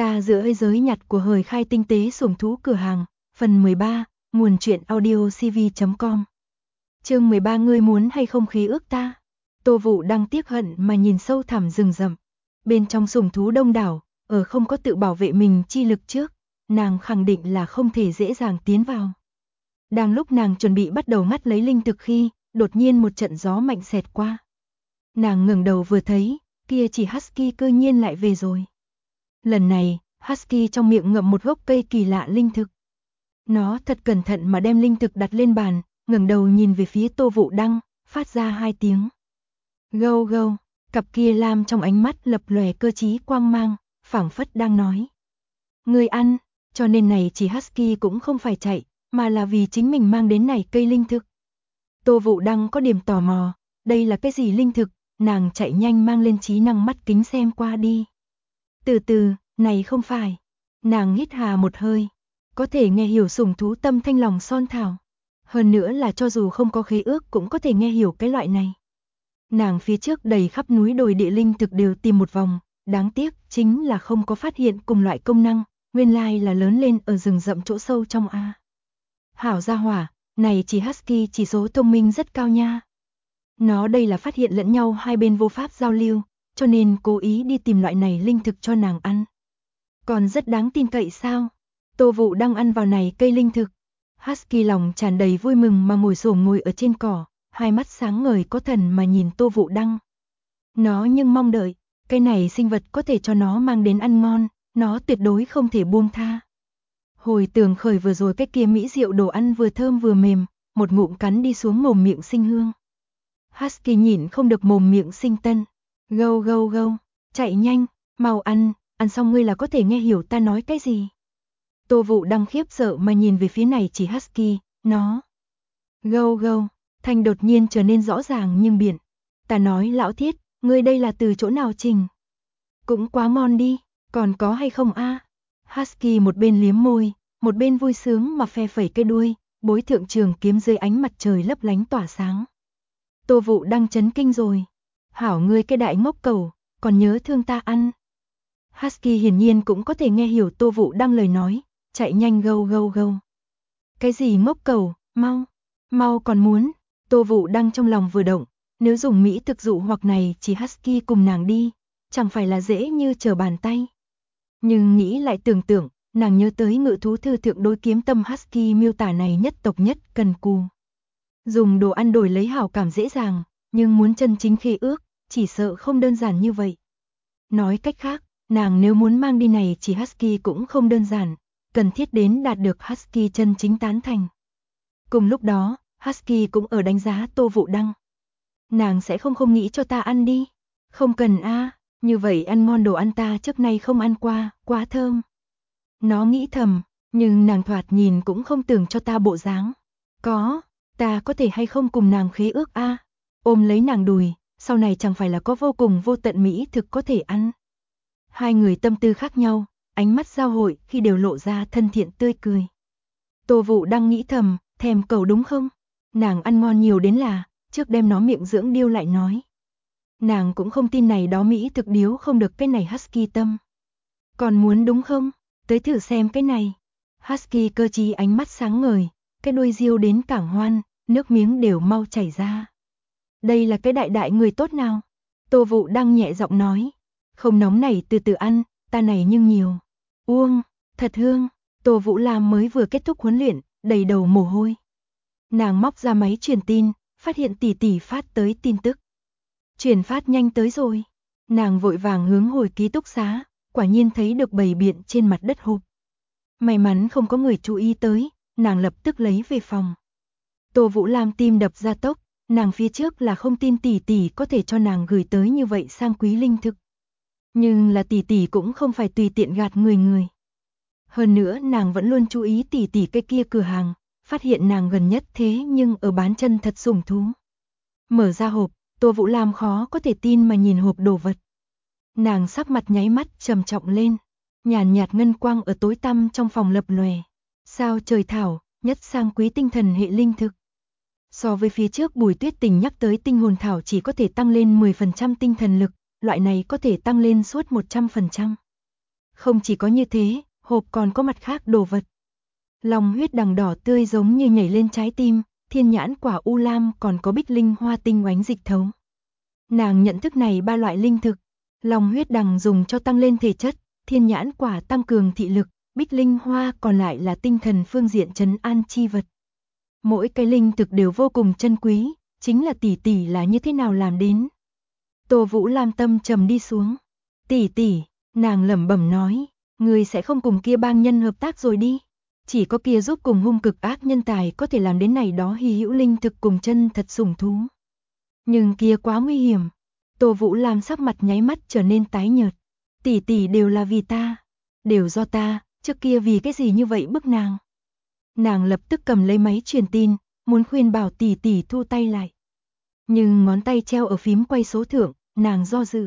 Ta giữa thế giới nhặt của hời khai tinh tế sủng thú cửa hàng, phần 13, nguồn truyện audio cv.com. Chương 13 ngươi muốn hay không khí ước ta. Tô Vũ đang tiếc hận mà nhìn sâu thẳm rừng rậm. Bên trong sủng thú đông đảo, ở không có tự bảo vệ mình chi lực trước, nàng khẳng định là không thể dễ dàng tiến vào. Đang lúc nàng chuẩn bị bắt đầu ngắt lấy linh thực khi, đột nhiên một trận gió mạnh xẹt qua. Nàng ngẩng đầu vừa thấy, kia chỉ Husky cơ nhiên lại về rồi. Lần này, Husky trong miệng ngậm một gốc cây kỳ lạ linh thực. Nó thật cẩn thận mà đem linh thực đặt lên bàn, ngẩng đầu nhìn về phía Tô Vũ Đăng, phát ra 2 tiếng. Gâu gâu, cặp kia lam trong ánh mắt lập lòe cơ trí quang mang, phảng phất đang nói. Người ăn, cho nên này chỉ Husky cũng không phải chạy, mà là vì chính mình mang đến này cây linh thực. Tô Vũ Đăng có điểm tò mò, đây là cái gì linh thực, nàng chạy nhanh mang lên trí năng mắt kính xem qua đi. Từ từ, này không phải. Nàng hít hà một hơi. Có thể nghe hiểu sủng thú tâm thanh lòng son thảo. Hơn nữa là cho dù không có khế ước cũng có thể nghe hiểu cái loại này. Nàng phía trước đầy khắp núi đồi địa linh thực đều tìm một vòng. Đáng tiếc chính là không có phát hiện cùng loại công năng. Nguyên lai là lớn lên ở rừng rậm chỗ sâu trong A. Hảo gia hỏa, này chỉ Husky chỉ số thông minh rất cao nha. Nó đây là phát hiện lẫn nhau hai bên vô pháp giao lưu, cho nên cố ý đi tìm loại này linh thực cho nàng ăn. Còn rất đáng tin cậy sao? Tô Vũ đang ăn vào này cây linh thực. Husky lòng tràn đầy vui mừng mà ngồi ở trên cỏ, hai mắt sáng ngời có thần mà nhìn Tô Vũ Đăng. Nó nhưng mong đợi, cái này sinh vật có thể cho nó mang đến ăn ngon, nó tuyệt đối không thể buông tha. Hồi tưởng khởi vừa rồi cái kia mỹ diệu đồ ăn vừa thơm vừa mềm, một ngụm cắn đi xuống mồm miệng sinh hương. Husky nhịn không được mồm miệng sinh tân. Gâu gâu gâu, chạy nhanh, mau ăn xong ngươi là có thể nghe hiểu ta nói cái gì. Tô Vũ Đăng khiếp sợ mà nhìn về phía này chỉ Husky, nó. Gâu gâu, thanh đột nhiên trở nên rõ ràng nhưng biển. Ta nói lão thiết, ngươi đây là từ chỗ nào trình? Cũng quá ngon đi, còn có hay không a? Husky một bên liếm môi, một bên vui sướng mà phe phẩy cái đuôi, bối thượng trường kiếm dưới ánh mặt trời lấp lánh tỏa sáng. Tô Vũ Đăng chấn kinh rồi. Hảo ngươi cái đại ngốc cầu, còn nhớ thương ta ăn. Husky hiển nhiên cũng có thể nghe hiểu Tô Vũ Đăng lời nói, chạy nhanh gâu gâu gâu. Cái gì ngốc cầu, mau còn muốn. Tô Vũ Đăng trong lòng vừa động, nếu dùng mỹ thực dụ hoặc này chỉ Husky cùng nàng đi, chẳng phải là dễ như trở bàn tay. Nhưng nghĩ lại tưởng tượng, nàng nhớ tới ngự thú thư thượng đối kiếm tâm Husky miêu tả này nhất tộc nhất cần cù. Dùng đồ ăn đổi lấy hảo cảm dễ dàng, nhưng muốn chân chính khế ước, chỉ sợ không đơn giản như vậy. Nói cách khác, nàng nếu muốn mang đi này chỉ Husky cũng không đơn giản, cần thiết đến đạt được Husky chân chính tán thành. Cùng lúc đó, Husky cũng ở đánh giá Tô Vũ Đăng. Nàng sẽ không nghĩ cho ta ăn đi. Không cần a, như vậy ăn ngon đồ ăn ta trước nay không ăn qua, quá thơm. Nó nghĩ thầm, nhưng nàng thoạt nhìn cũng không tưởng cho ta bộ dáng. Có, ta có thể hay không cùng nàng khế ước a? Ôm lấy nàng đùi, sau này chẳng phải là có vô cùng vô tận mỹ thực có thể ăn. Hai người tâm tư khác nhau, ánh mắt giao hội khi đều lộ ra thân thiện tươi cười. Tô Vũ đang nghĩ thầm, thèm cầu đúng không? Nàng ăn ngon nhiều đến là, trước đem nó miệng dưỡng điêu lại nói. Nàng cũng không tin này đó mỹ thực điếu không được cái này Husky tâm. Còn muốn đúng không? Tới thử xem cái này. Husky cơ trí ánh mắt sáng ngời, cái đuôi riêu đến cảng hoan, nước miếng đều mau chảy ra. Đây là cái đại người tốt nào? Tô Vũ đang nhẹ giọng nói. Không nóng này từ từ ăn, ta này nhưng nhiều. Uông, thật hương. Tô Vũ Lam mới vừa kết thúc huấn luyện, đầy đầu mồ hôi. Nàng móc ra máy truyền tin, phát hiện tỷ tỷ phát tới tin tức. Truyền phát nhanh tới rồi. Nàng vội vàng hướng hồi ký túc xá, quả nhiên thấy được bầy biện trên mặt đất hộp. May mắn không có người chú ý tới, nàng lập tức lấy về phòng. Tô Vũ Lam tim đập ra tốc, nàng phía trước là không tin tỷ tỷ có thể cho nàng gửi tới như vậy sang quý linh thực. Nhưng là tỷ tỷ cũng không phải tùy tiện gạt người. Hơn nữa nàng vẫn luôn chú ý tỷ tỷ cái kia cửa hàng, phát hiện nàng gần nhất thế nhưng ở bán chân thật sủng thú. Mở ra hộp, Tô Vũ Lam khó có thể tin mà nhìn hộp đồ vật. Nàng sắc mặt nháy mắt trầm trọng lên, nhàn nhạt ngân quang ở tối tăm trong phòng lập lòe. Sao trời thảo, nhất sang quý tinh thần hệ linh thực. So với phía trước Bùi Tuyết Tình nhắc tới tinh hồn thảo chỉ có thể tăng lên 10% tinh thần lực, loại này có thể tăng lên suốt 100%. Không chỉ có như thế, hộp còn có mặt khác đồ vật. Long huyết đằng đỏ tươi giống như nhảy lên trái tim, thiên nhãn quả u lam còn có bích linh hoa tinh oánh dịch thấu. Nàng nhận thức này ba loại linh thực, long huyết đằng dùng cho tăng lên thể chất, thiên nhãn quả tăng cường thị lực, bích linh hoa còn lại là tinh thần phương diện trấn an chi vật. Mỗi cái linh thực đều vô cùng chân quý, chính là tỷ tỷ là như thế nào làm đến. Tô Vũ Lam tâm trầm đi xuống. Tỷ tỷ, nàng lẩm bẩm nói, ngươi sẽ không cùng kia bang nhân hợp tác rồi đi. Chỉ có kia giúp cùng hung cực ác nhân tài có thể làm đến này đó hy hữu linh thực cùng chân thật sủng thú. Nhưng kia quá nguy hiểm. Tô Vũ Lam sắc mặt nháy mắt trở nên tái nhợt. Tỷ tỷ đều là vì ta, đều do ta, trước kia vì cái gì như vậy bức nàng. Nàng lập tức cầm lấy máy truyền tin, muốn khuyên bảo tỷ tỷ thu tay lại. Nhưng ngón tay treo ở phím quay số thượng, nàng do dự.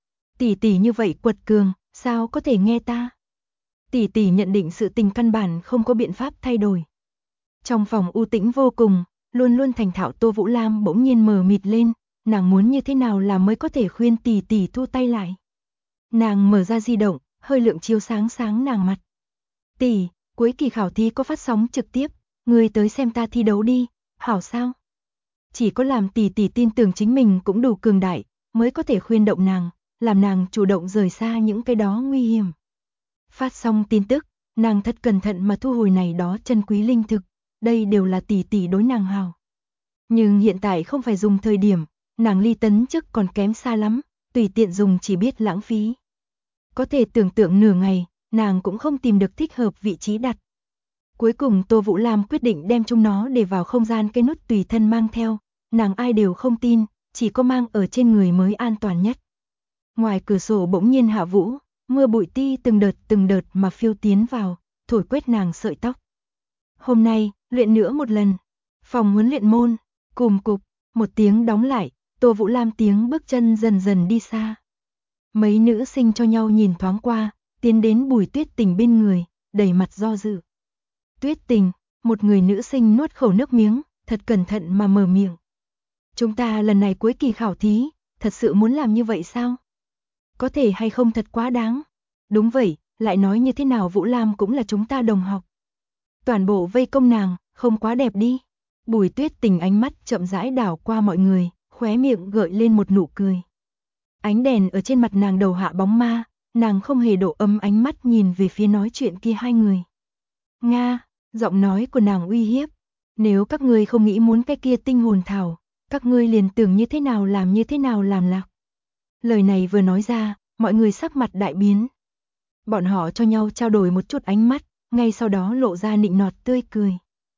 Tỷ tỷ như vậy quật cường, sao có thể nghe ta? Tỷ tỷ nhận định sự tình căn bản không có biện pháp thay đổi. Trong phòng u tĩnh vô cùng, luôn luôn thành thạo Tô Vũ Lam bỗng nhiên mờ mịt lên, nàng muốn như thế nào là mới có thể khuyên tỷ tỷ thu tay lại. Nàng mở ra di động, hơi lượng chiếu sáng sáng nàng mặt. Tỷ, cuối kỳ khảo thí có phát sóng trực tiếp, ngươi tới xem ta thi đấu đi, hảo sao? Chỉ có làm tỷ tỷ tin tưởng chính mình cũng đủ cường đại, mới có thể khuyên động nàng, làm nàng chủ động rời xa những cái đó nguy hiểm. Phát xong tin tức, nàng thật cẩn thận mà thu hồi này đó chân quý linh thực, đây đều là tỷ tỷ đối nàng hảo. Nhưng hiện tại không phải dùng thời điểm, nàng ly tấn chức còn kém xa lắm, tùy tiện dùng chỉ biết lãng phí. Có thể tưởng tượng nửa ngày, nàng cũng không tìm được thích hợp vị trí đặt. Cuối cùng Tô Vũ Lam quyết định đem chúng nó để vào không gian cái nút tùy thân mang theo, nàng ai đều không tin, chỉ có mang ở trên người mới an toàn nhất. Ngoài cửa sổ bỗng nhiên hạ vũ, mưa bụi ti từng đợt mà phiêu tiến vào, thổi quét nàng sợi tóc. Hôm nay, luyện nữa một lần. Phòng huấn luyện môn, cùm cục, một tiếng đóng lại, Tô Vũ Lam tiếng bước chân dần dần đi xa. Mấy nữ sinh cho nhau nhìn thoáng qua, tiến đến Bùi Tuyết Tình bên người, đầy mặt do dự. Tuyết Tình, một người nữ sinh nuốt khẩu nước miếng, thật cẩn thận mà mở miệng. Chúng ta lần này cuối kỳ khảo thí, thật sự muốn làm như vậy sao? Có thể hay không thật quá đáng? Đúng vậy, lại nói như thế nào Vũ Lam cũng là chúng ta đồng học. Toàn bộ vây công nàng, không quá đẹp đi. Bùi Tuyết Tình ánh mắt chậm rãi đảo qua mọi người, khóe miệng gợi lên một nụ cười. Ánh đèn ở trên mặt nàng đầu hạ bóng ma, nàng không hề độ ấm ánh mắt nhìn về phía nói chuyện kia hai người. Nga, giọng nói của nàng uy hiếp. Nếu các ngươi không nghĩ muốn cái kia tinh hồn thảo, các ngươi liền tưởng như thế nào làm lạc. Lời này vừa nói ra, mọi người sắc mặt đại biến. Bọn họ cho nhau trao đổi một chút ánh mắt, ngay sau đó lộ ra nịnh nọt tươi cười.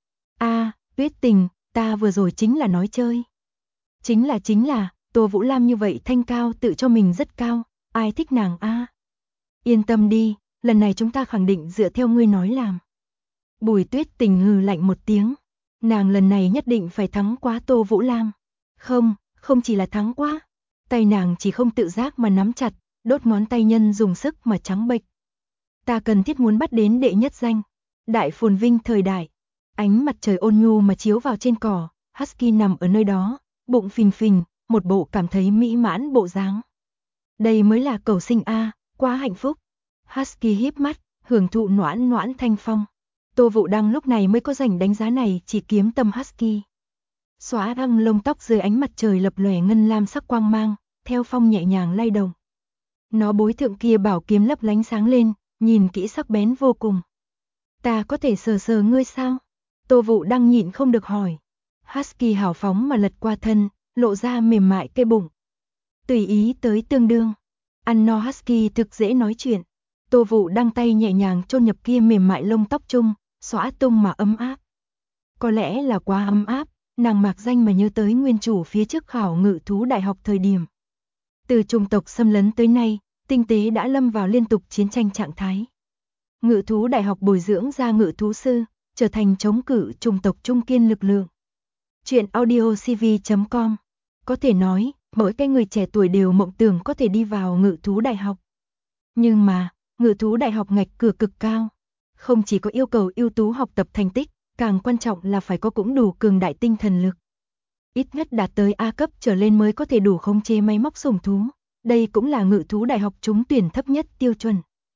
Tuyết Tình, ta vừa rồi chính là nói chơi. Chính là, Tô Vũ Lam như vậy thanh cao tự cho mình rất cao, ai thích nàng a? Yên tâm đi, lần này chúng ta khẳng định dựa theo ngươi nói làm. Bùi Tuyết Tình hừ lạnh một tiếng, nàng lần này nhất định phải thắng quá Tô Vũ Lam. Không chỉ là thắng quá, tay nàng chỉ không tự giác mà nắm chặt, đốt ngón tay nhân dùng sức mà trắng bệch. Ta cần thiết muốn bắt đến đệ nhất danh. Đại phồn vinh thời đại, ánh mặt trời ôn nhu mà chiếu vào trên cỏ, Husky nằm ở nơi đó, bụng phình phình, một bộ cảm thấy mỹ mãn bộ dáng. Đây mới là cầu sinh a, quá hạnh phúc. Husky híp mắt, hưởng thụ noãn noãn thanh phong. Tô Vũ Đăng lúc này mới có rảnh đánh giá này chỉ kiếm tâm Husky. Xóa răng lông tóc dưới ánh mặt trời lập lòe ngân lam sắc quang mang, theo phong nhẹ nhàng lay động. Nó bối thượng kia bảo kiếm lấp lánh sáng lên, nhìn kỹ sắc bén vô cùng. Ta có thể sờ sờ ngươi sao? Tô Vũ Đăng nhịn không được hỏi. Husky hào phóng mà lật qua thân, lộ ra mềm mại cái bụng. Tùy ý tới tương đương. Ăn no Husky thực dễ nói chuyện. Tô Vũ Đăng tay nhẹ nhàng chôn nhập kia mềm mại lông tóc chung, xõa tung mà ấm áp. Có lẽ là quá ấm áp, nàng mạc danh mà nhớ tới nguyên chủ phía trước khảo ngự thú đại học thời điểm. Từ chủng tộc xâm lấn tới nay, tinh tế đã lâm vào liên tục chiến tranh trạng thái. Ngự thú đại học bồi dưỡng ra ngự thú sư, trở thành chống cự chủng tộc trung kiên lực lượng. Chuyện audiocv.com. Có thể nói, mỗi cái người trẻ tuổi đều mộng tưởng có thể đi vào ngự thú đại học. Nhưng mà, ngự thú đại học ngạch cửa cực cao. Không chỉ có yêu cầu ưu tú học tập thành tích, càng quan trọng là phải có cũng đủ cường đại tinh thần lực. Ít nhất đạt tới A cấp trở lên mới có thể đủ khống chế máy móc sủng thú. Đây cũng là ngự thú đại học trúng tuyển thấp nhất tiêu chuẩn.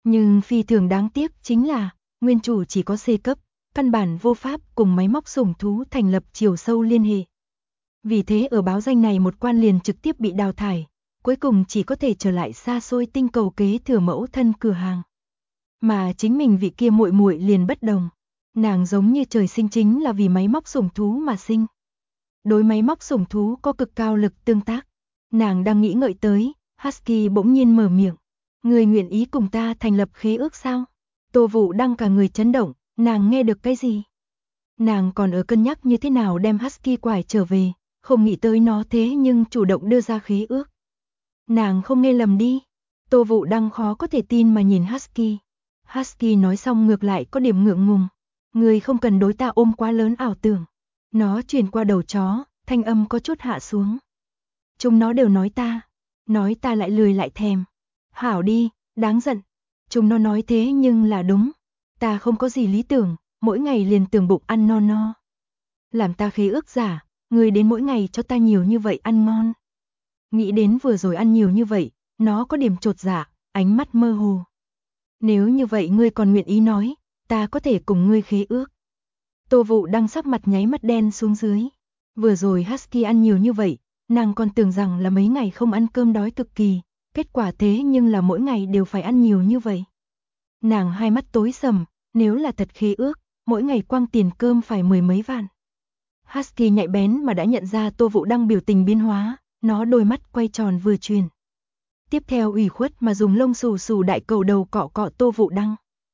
Nhưng phi thường đáng tiếc chính là, nguyên chủ chỉ có C cấp, căn bản vô pháp cùng máy móc sủng thú thành lập chiều sâu liên hệ. Vì thế ở báo danh này một quan liền trực tiếp bị đào thải, cuối cùng chỉ có thể trở lại xa xôi tinh cầu kế thừa mẫu thân cửa hàng. Mà chính mình vị kia muội muội liền bất đồng, nàng giống như trời sinh chính là vì máy móc sủng thú mà sinh. Đối máy móc sủng thú có cực cao lực tương tác, nàng đang nghĩ ngợi tới, Husky bỗng nhiên mở miệng, người nguyện ý cùng ta thành lập khế ước sao? Tô Vũ Đăng cả người chấn động, nàng nghe được cái gì? Nàng còn ở cân nhắc như thế nào đem Husky quải trở về, không nghĩ tới nó thế nhưng chủ động đưa ra khế ước. Nàng không nghe lầm đi. Tô Vũ Đăng khó có thể tin mà nhìn Husky. Husky nói xong ngược lại có điểm ngượng ngùng. Người không cần đối ta ôm quá lớn ảo tưởng. Nó truyền qua đầu chó, thanh âm có chút hạ xuống. Chúng nó đều nói ta lại lười lại thèm. Hảo đi, đáng giận. Chúng nó nói thế nhưng là đúng. Ta không có gì lý tưởng, mỗi ngày liền tưởng bụng ăn no no. Làm ta khế ước giả, người đến mỗi ngày cho ta nhiều như vậy ăn ngon. Nghĩ đến vừa rồi ăn nhiều như vậy, nó có điểm chột dạ, ánh mắt mơ hồ. Nếu như vậy ngươi còn nguyện ý nói, ta có thể cùng ngươi khế ước. Tô Vũ Đăng sắc mặt nháy mắt đen xuống dưới. Vừa rồi Husky ăn nhiều như vậy, nàng còn tưởng rằng là mấy ngày không ăn cơm đói cực kỳ, kết quả thế nhưng là mỗi ngày đều phải ăn nhiều như vậy. Nàng hai mắt tối sầm, nếu là thật khế ước, mỗi ngày quăng tiền cơm phải 10 mấy vạn. Husky nhạy bén mà đã nhận ra Tô Vũ Đăng biểu tình biến hóa, nó đôi mắt quay tròn vừa chuyển. Tiếp theo ủy khuất mà dùng lông xù xù đại cầu đầu cọ cọ Tô Vũ Đăng.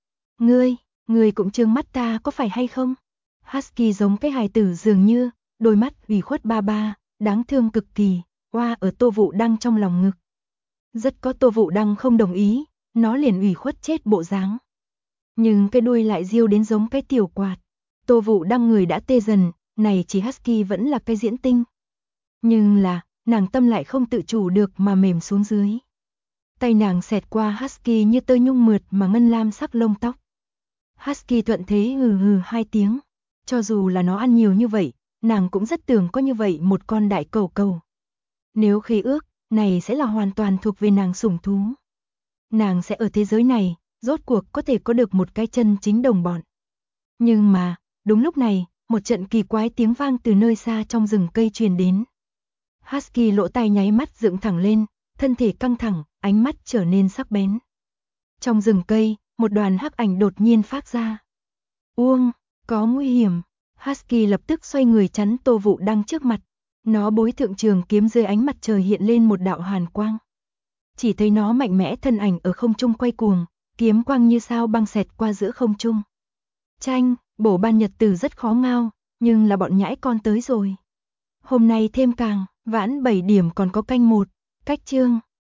Ngươi cũng trừng mắt ta có phải hay không? Husky giống cái hài tử dường như, đôi mắt ủy khuất ba ba, đáng thương cực kỳ, oa ở Tô Vũ Đăng trong lòng ngực. Rất có Tô Vũ Đăng không đồng ý, nó liền ủy khuất chết bộ dáng. Nhưng cái đuôi lại riêu đến giống cái tiểu quạt. Tô Vũ Đăng người đã tê dần, này chỉ Husky vẫn là cái diễn tinh. Nhưng là, nàng tâm lại không tự chủ được mà mềm xuống dưới. Tay nàng xẹt qua Husky như tơ nhung mượt mà ngân lam sắc lông tóc. Husky thuận thế hừ hừ hai tiếng. Cho dù là nó ăn nhiều như vậy, nàng cũng rất tưởng có như vậy một con đại cầu cầu. Nếu khế ước, này sẽ là hoàn toàn thuộc về nàng sủng thú. Nàng sẽ ở thế giới này, rốt cuộc có thể có được một cái chân chính đồng bọn. Nhưng mà, đúng lúc này, một trận kỳ quái tiếng vang từ nơi xa trong rừng cây truyền đến. Husky lỗ tai nháy mắt dựng thẳng lên, thân thể căng thẳng, ánh mắt trở nên sắc bén. Trong rừng cây, một đoàn hắc ảnh đột nhiên phát ra. Uông, có nguy hiểm. Husky lập tức xoay người chắn Tô Vũ Đăng trước mặt. Nó bối thượng trường kiếm dưới ánh mặt trời hiện lên một đạo hàn quang. Chỉ thấy nó mạnh mẽ thân ảnh ở không trung quay cuồng, kiếm quang như sao băng xẹt qua giữa không trung. Chanh, bổ ban nhật tử rất khó ngao, nhưng là bọn nhãi con tới rồi. Hôm nay thêm càng, vãn 7 điểm còn có canh 1, cách chương.